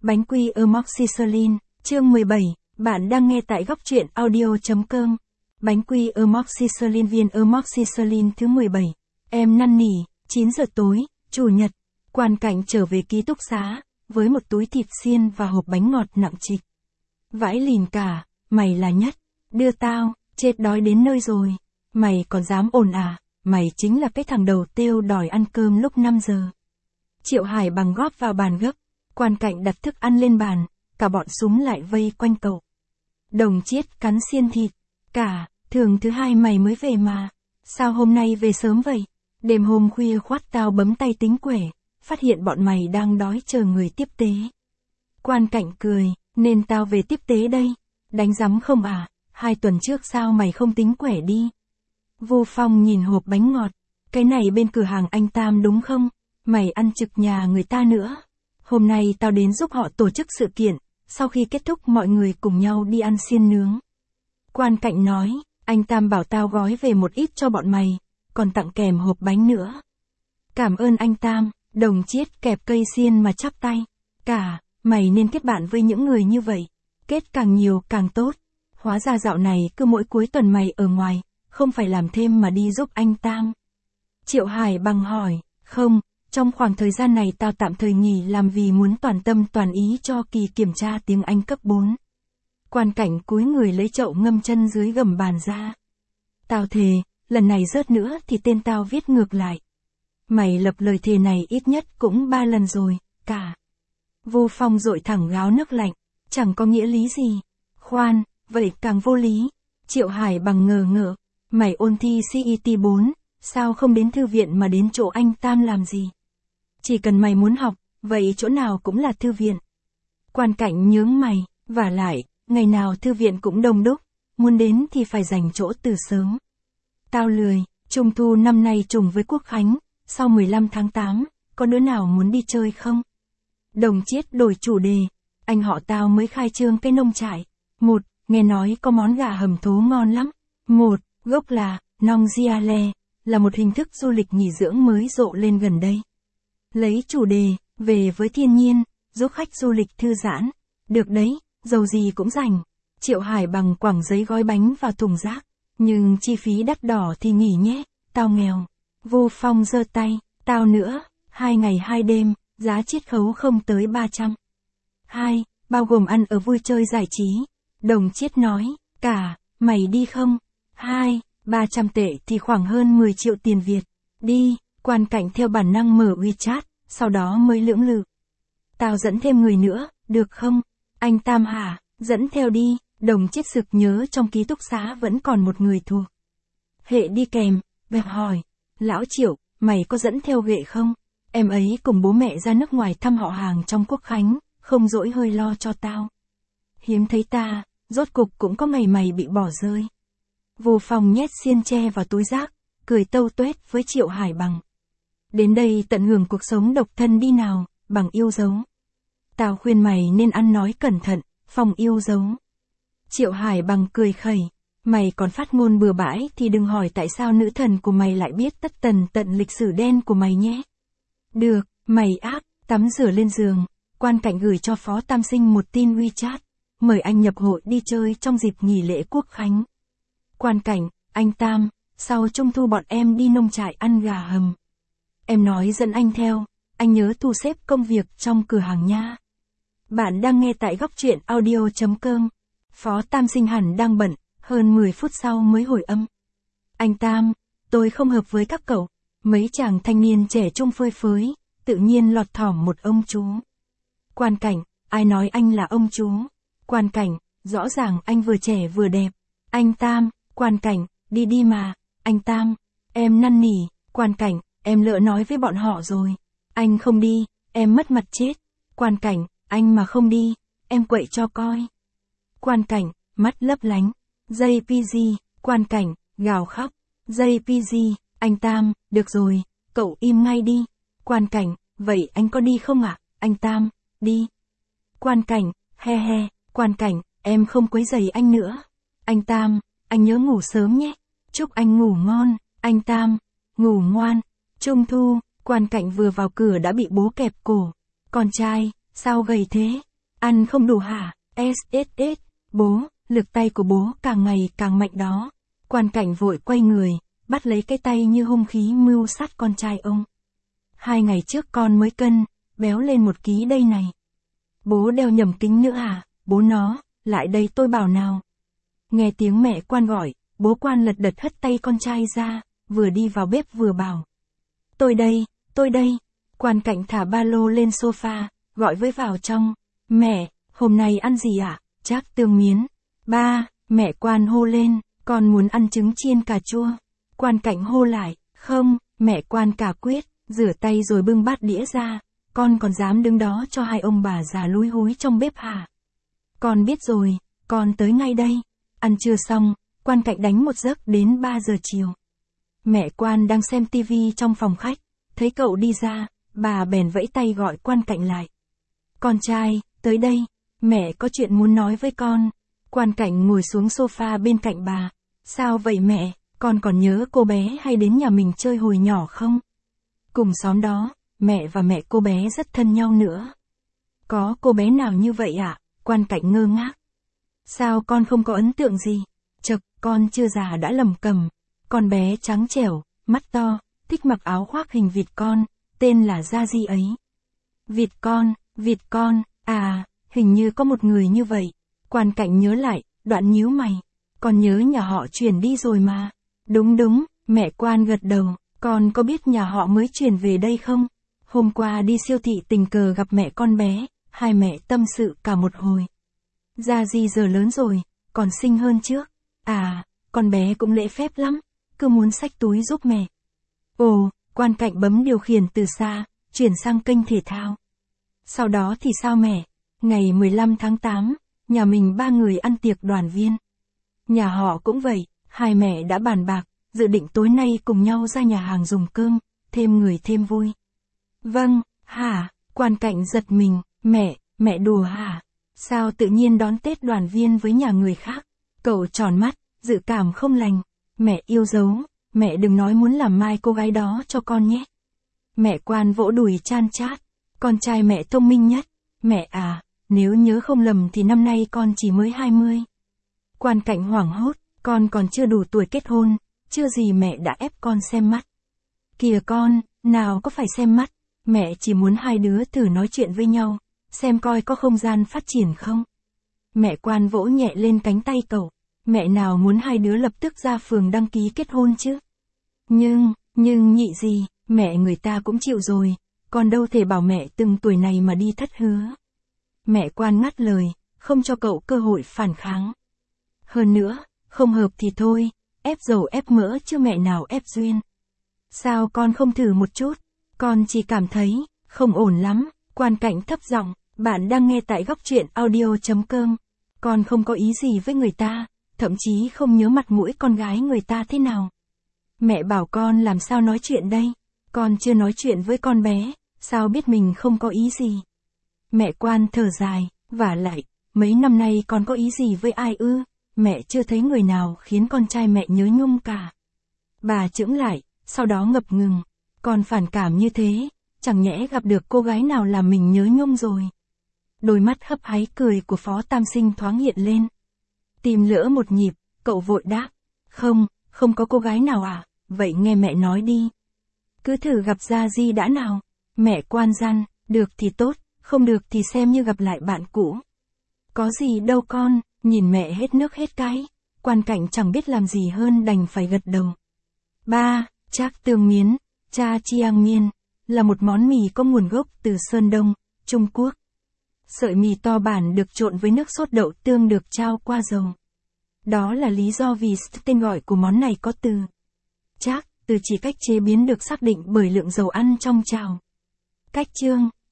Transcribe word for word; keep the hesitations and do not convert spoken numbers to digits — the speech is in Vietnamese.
Bánh quy amoxicillin, chương mười bảy, bạn đang nghe tại góc truyện audio.com. Bánh quy amoxicillin viên amoxicillin thứ mười bảy. Em năn nỉ, chín giờ tối, chủ nhật. Quan Cảnh trở về ký túc xá, với một túi thịt xiên và hộp bánh ngọt nặng trịch. Vãi lìn cả, mày là nhất. Đưa tao, chết đói đến nơi rồi. Mày còn dám ồn à, mày chính là cái thằng đầu têu đòi ăn cơm lúc năm giờ. Triệu Hải bằng góp vào bàn gấp. Quan Cảnh đặt thức ăn lên bàn, cả bọn súng lại vây quanh cậu. Đồng Chiết cắn xiên thịt. Cả, thường thứ hai mày mới về mà. Sao hôm nay về sớm vậy? Đêm hôm khuya khoắt tao bấm tay tính quẻ, phát hiện bọn mày đang đói chờ người tiếp tế. Quan Cảnh cười, nên tao về tiếp tế đây. Đánh rắm không à, hai tuần trước sao mày không tính quẻ đi? Vô Phong nhìn hộp bánh ngọt. Cái này bên cửa hàng anh Tam đúng không? Mày ăn trực nhà người ta nữa. Hôm nay tao đến giúp họ tổ chức sự kiện, sau khi kết thúc mọi người cùng nhau đi ăn xiên nướng. Quan Cảnh nói, anh Tam bảo tao gói về một ít cho bọn mày, còn tặng kèm hộp bánh nữa. Cảm ơn anh Tam. Đồng Chiết kẹp cây xiên mà chắp tay. Cả, mày nên kết bạn với những người như vậy. Kết càng nhiều càng tốt. Hóa ra dạo này cứ mỗi cuối tuần mày ở ngoài, không phải làm thêm mà đi giúp anh Tam. Triệu Hải bằng hỏi, không, trong khoảng thời gian này tao tạm thời nghỉ làm vì muốn toàn tâm toàn ý cho kỳ kiểm tra tiếng Anh cấp bốn. Quan Cảnh cúi người lấy chậu ngâm chân dưới gầm bàn ra. Tao thề, lần này rớt nữa thì tên tao viết ngược lại. Mày lập lời thề này ít nhất cũng ba lần rồi, cả. Vô Phong dội thẳng gáo nước lạnh, chẳng có nghĩa lý gì. Khoan, vậy càng vô lý. Triệu Hải bằng ngờ ngợ, mày ôn thi xê e tê bốn, sao không đến thư viện mà đến chỗ anh Tam làm gì? Chỉ cần mày muốn học, vậy chỗ nào cũng là thư viện. Quan Cảnh nhướng mày, vả lại, ngày nào thư viện cũng đông đúc, muốn đến thì phải dành chỗ từ sớm. Tao lười, Trung thu năm nay trùng với Quốc Khánh, sau mười lăm tháng tám, có đứa nào muốn đi chơi không? Đồng Chiết đổi chủ đề, anh họ tao mới khai trương cái nông trại. Một, nghe nói có món gà hầm thố ngon lắm. Một, gốc là, Nong Giale, là một hình thức du lịch nghỉ dưỡng mới rộ lên gần đây. Lấy chủ đề, về với thiên nhiên, giúp khách du lịch thư giãn. Được đấy, dầu gì cũng rảnh. Triệu Hải bằng quẳng giấy gói bánh vào thùng rác. Nhưng chi phí đắt đỏ thì nghỉ nhé, tao nghèo. Vô Phong giơ tay, tao nữa, hai ngày hai đêm, giá chiết khấu không tới ba trăm. Hai, bao gồm ăn ở vui chơi giải trí. Đồng Chiết nói, cả, mày đi không? Hai, ba trăm tệ thì khoảng hơn mười triệu tiền Việt. Đi. Quan Cảnh theo bản năng mở WeChat, sau đó mới lưỡng lự. Tao dẫn thêm người nữa, được không? Anh Tam hả? Dẫn theo đi. Đồng Chiết sực nhớ trong ký túc xá vẫn còn một người thuộc hệ đi kèm, bèn hỏi. Lão Triệu, mày có dẫn theo ghệ không? Em ấy cùng bố mẹ ra nước ngoài thăm họ hàng trong Quốc Khánh, không dỗi hơi lo cho tao. Hiếm thấy ta, rốt cục cũng có ngày mày bị bỏ rơi. Vô Phong nhét xiên tre vào túi rác, cười tâu tuét với Triệu Hải bằng. Đến đây tận hưởng cuộc sống độc thân đi nào, bằng yêu dấu. Tao khuyên mày nên ăn nói cẩn thận, phòng yêu dấu. Triệu Hải bằng cười khẩy, mày còn phát ngôn bừa bãi thì đừng hỏi tại sao nữ thần của mày lại biết tất tần tận lịch sử đen của mày nhé. Được, mày ác, tắm rửa lên giường. Quan Cảnh gửi cho Phó Tam Sinh một tin WeChat, mời anh nhập hội đi chơi trong dịp nghỉ lễ Quốc Khánh. Quan Cảnh, anh Tam, sau Trung thu bọn em đi nông trại ăn gà hầm. Em nói dẫn anh theo, anh nhớ thu xếp công việc trong cửa hàng nha. Bạn đang nghe tại góc truyện audio.com. Phó Tam Sinh hẳn đang bận, hơn mười phút sau mới hồi âm. Anh Tam, tôi không hợp với các cậu. Mấy chàng thanh niên trẻ trung phơi phới, tự nhiên lọt thỏm một ông chú. Quan Cảnh, ai nói anh là ông chú? Quan Cảnh, rõ ràng anh vừa trẻ vừa đẹp. Anh Tam, Quan Cảnh, đi đi mà. Anh Tam, em năn nỉ. Quan Cảnh, em lỡ nói với bọn họ rồi. Anh không đi, em mất mặt chết. Quan Cảnh, anh mà không đi, em quậy cho coi. Quan Cảnh, mắt lấp lánh. gi pê giê, Quan Cảnh, gào khóc. gi pê giê, anh Tam, được rồi, cậu im ngay đi. Quan Cảnh, vậy anh có đi không ạ? Anh Tam, đi. Quan Cảnh, he he. Quan Cảnh, em không quấy rầy anh nữa. Anh Tam, anh nhớ ngủ sớm nhé. Chúc anh ngủ ngon. Anh Tam, ngủ ngoan. Trung thu, Quan Cảnh vừa vào cửa đã bị bố kẹp cổ. Con trai, sao gầy thế? Ăn không đủ hả? ét ét ét, bố, lực tay của bố càng ngày càng mạnh đó. Quan Cảnh vội quay người, bắt lấy cái tay như hung khí mưu sát con trai ông. Hai ngày trước con mới cân, béo lên một ký đây này. Bố đeo nhầm kính nữa à? Bố nó, lại đây tôi bảo nào. Nghe tiếng mẹ Quan gọi, bố Quan lật đật hất tay con trai ra, vừa đi vào bếp vừa bảo. Tôi đây, tôi đây. Quan Cảnh thả ba lô lên sofa, gọi với vào trong. Mẹ, hôm nay ăn gì ạ? À? Trác tương miến. Ba, mẹ Quan hô lên, con muốn ăn trứng chiên cà chua. Quan Cảnh hô lại, không, mẹ Quan cả quyết, rửa tay rồi bưng bát đĩa ra. Con còn dám đứng đó cho hai ông bà già lúi húi trong bếp hả? Con biết rồi, con tới ngay đây. Ăn trưa xong, Quan Cảnh đánh một giấc đến ba giờ chiều. Mẹ Quan đang xem tivi trong phòng khách, thấy cậu đi ra, bà bèn vẫy tay gọi Quan Cảnh lại. Con trai, tới đây, mẹ có chuyện muốn nói với con. Quan Cảnh ngồi xuống sofa bên cạnh bà. Sao vậy mẹ, con còn nhớ cô bé hay đến nhà mình chơi hồi nhỏ không? Cùng xóm đó, mẹ và mẹ cô bé rất thân nhau nữa. Có cô bé nào như vậy ạ? À? Quan Cảnh ngơ ngác. Sao con không có ấn tượng gì? Chật, con chưa già đã lầm cầm. Con bé trắng trẻo, mắt to, thích mặc áo khoác hình vịt con, tên là Gia Di ấy. Vịt con, vịt con, à, hình như có một người như vậy. Quan Cảnh nhớ lại, đoạn nhíu mày. Con nhớ nhà họ chuyển đi rồi mà. Đúng đúng, mẹ Quan gật đầu. Con có biết nhà họ mới chuyển về đây không? Hôm qua đi siêu thị tình cờ gặp mẹ con bé, hai mẹ tâm sự cả một hồi. Gia Di giờ lớn rồi, còn xinh hơn trước. À, con bé cũng lễ phép lắm, cứ muốn xách túi giúp mẹ. Ồ, Quan Cảnh bấm điều khiển từ xa, chuyển sang kênh thể thao. Sau đó thì sao mẹ? Ngày mười lăm tháng tám, nhà mình ba người ăn tiệc đoàn viên. Nhà họ cũng vậy, hai mẹ đã bàn bạc, dự định tối nay cùng nhau ra nhà hàng dùng cơm, thêm người thêm vui. Vâng, hả? Quan Cảnh giật mình, mẹ, mẹ đùa hả? Sao tự nhiên đón Tết đoàn viên với nhà người khác? Cậu tròn mắt, dự cảm không lành. Mẹ yêu dấu, mẹ đừng nói muốn làm mai cô gái đó cho con nhé. Mẹ Quan vỗ đùi chan chát, con trai mẹ thông minh nhất. Mẹ à, nếu nhớ không lầm thì năm nay con chỉ mới hai mươi. Quan Cảnh hoảng hốt, con còn chưa đủ tuổi kết hôn, chưa gì mẹ đã ép con xem mắt. Kìa con, nào có phải xem mắt, mẹ chỉ muốn hai đứa thử nói chuyện với nhau, xem coi có không gian phát triển không. Mẹ Quan vỗ nhẹ lên cánh tay cậu, mẹ nào muốn hai đứa lập tức ra phường đăng ký kết hôn chứ. Nhưng, nhưng nhị gì, mẹ người ta cũng chịu rồi, con đâu thể bảo mẹ từng tuổi này mà đi thất hứa. Mẹ Quan ngắt lời, không cho cậu cơ hội phản kháng. Hơn nữa, không hợp thì thôi, ép dầu ép mỡ chứ mẹ nào ép duyên. Sao con không thử một chút, con chỉ cảm thấy, không ổn lắm. Quan Cảnh thấp giọng, bạn đang nghe tại góc truyện audio chấm com. Con không có ý gì với người ta, thậm chí không nhớ mặt mũi con gái người ta thế nào. Mẹ bảo con làm sao nói chuyện đây, con chưa nói chuyện với con bé, sao biết mình không có ý gì. Mẹ Quan thở dài, vả lại, mấy năm nay con có ý gì với ai ư, mẹ chưa thấy người nào khiến con trai mẹ nhớ nhung cả. Bà chững lại, sau đó ngập ngừng, con phản cảm như thế, chẳng nhẽ gặp được cô gái nào làm mình nhớ nhung rồi. Đôi mắt hấp háy cười của Phó Tam Sinh thoáng hiện lên. Tìm lỡ một nhịp, cậu vội đáp, không, không có cô gái nào à, vậy nghe mẹ nói đi. Cứ thử gặp Gia Di đã nào. Mẹ Quan gian, được thì tốt, không được thì xem như gặp lại bạn cũ. Có gì đâu con, nhìn mẹ hết nước hết cái. Quan Cảnh chẳng biết làm gì hơn đành phải gật đầu. Ba, Trác tương miến, cha chiang miên, là một món mì có nguồn gốc từ Sơn Đông, Trung Quốc. Sợi mì to bản được trộn với nước sốt đậu tương được trao qua dầu. Đó là lý do vì tên gọi của món này có từ Trác, từ chỉ cách chế biến được xác định bởi lượng dầu ăn trong chảo. Cách chương,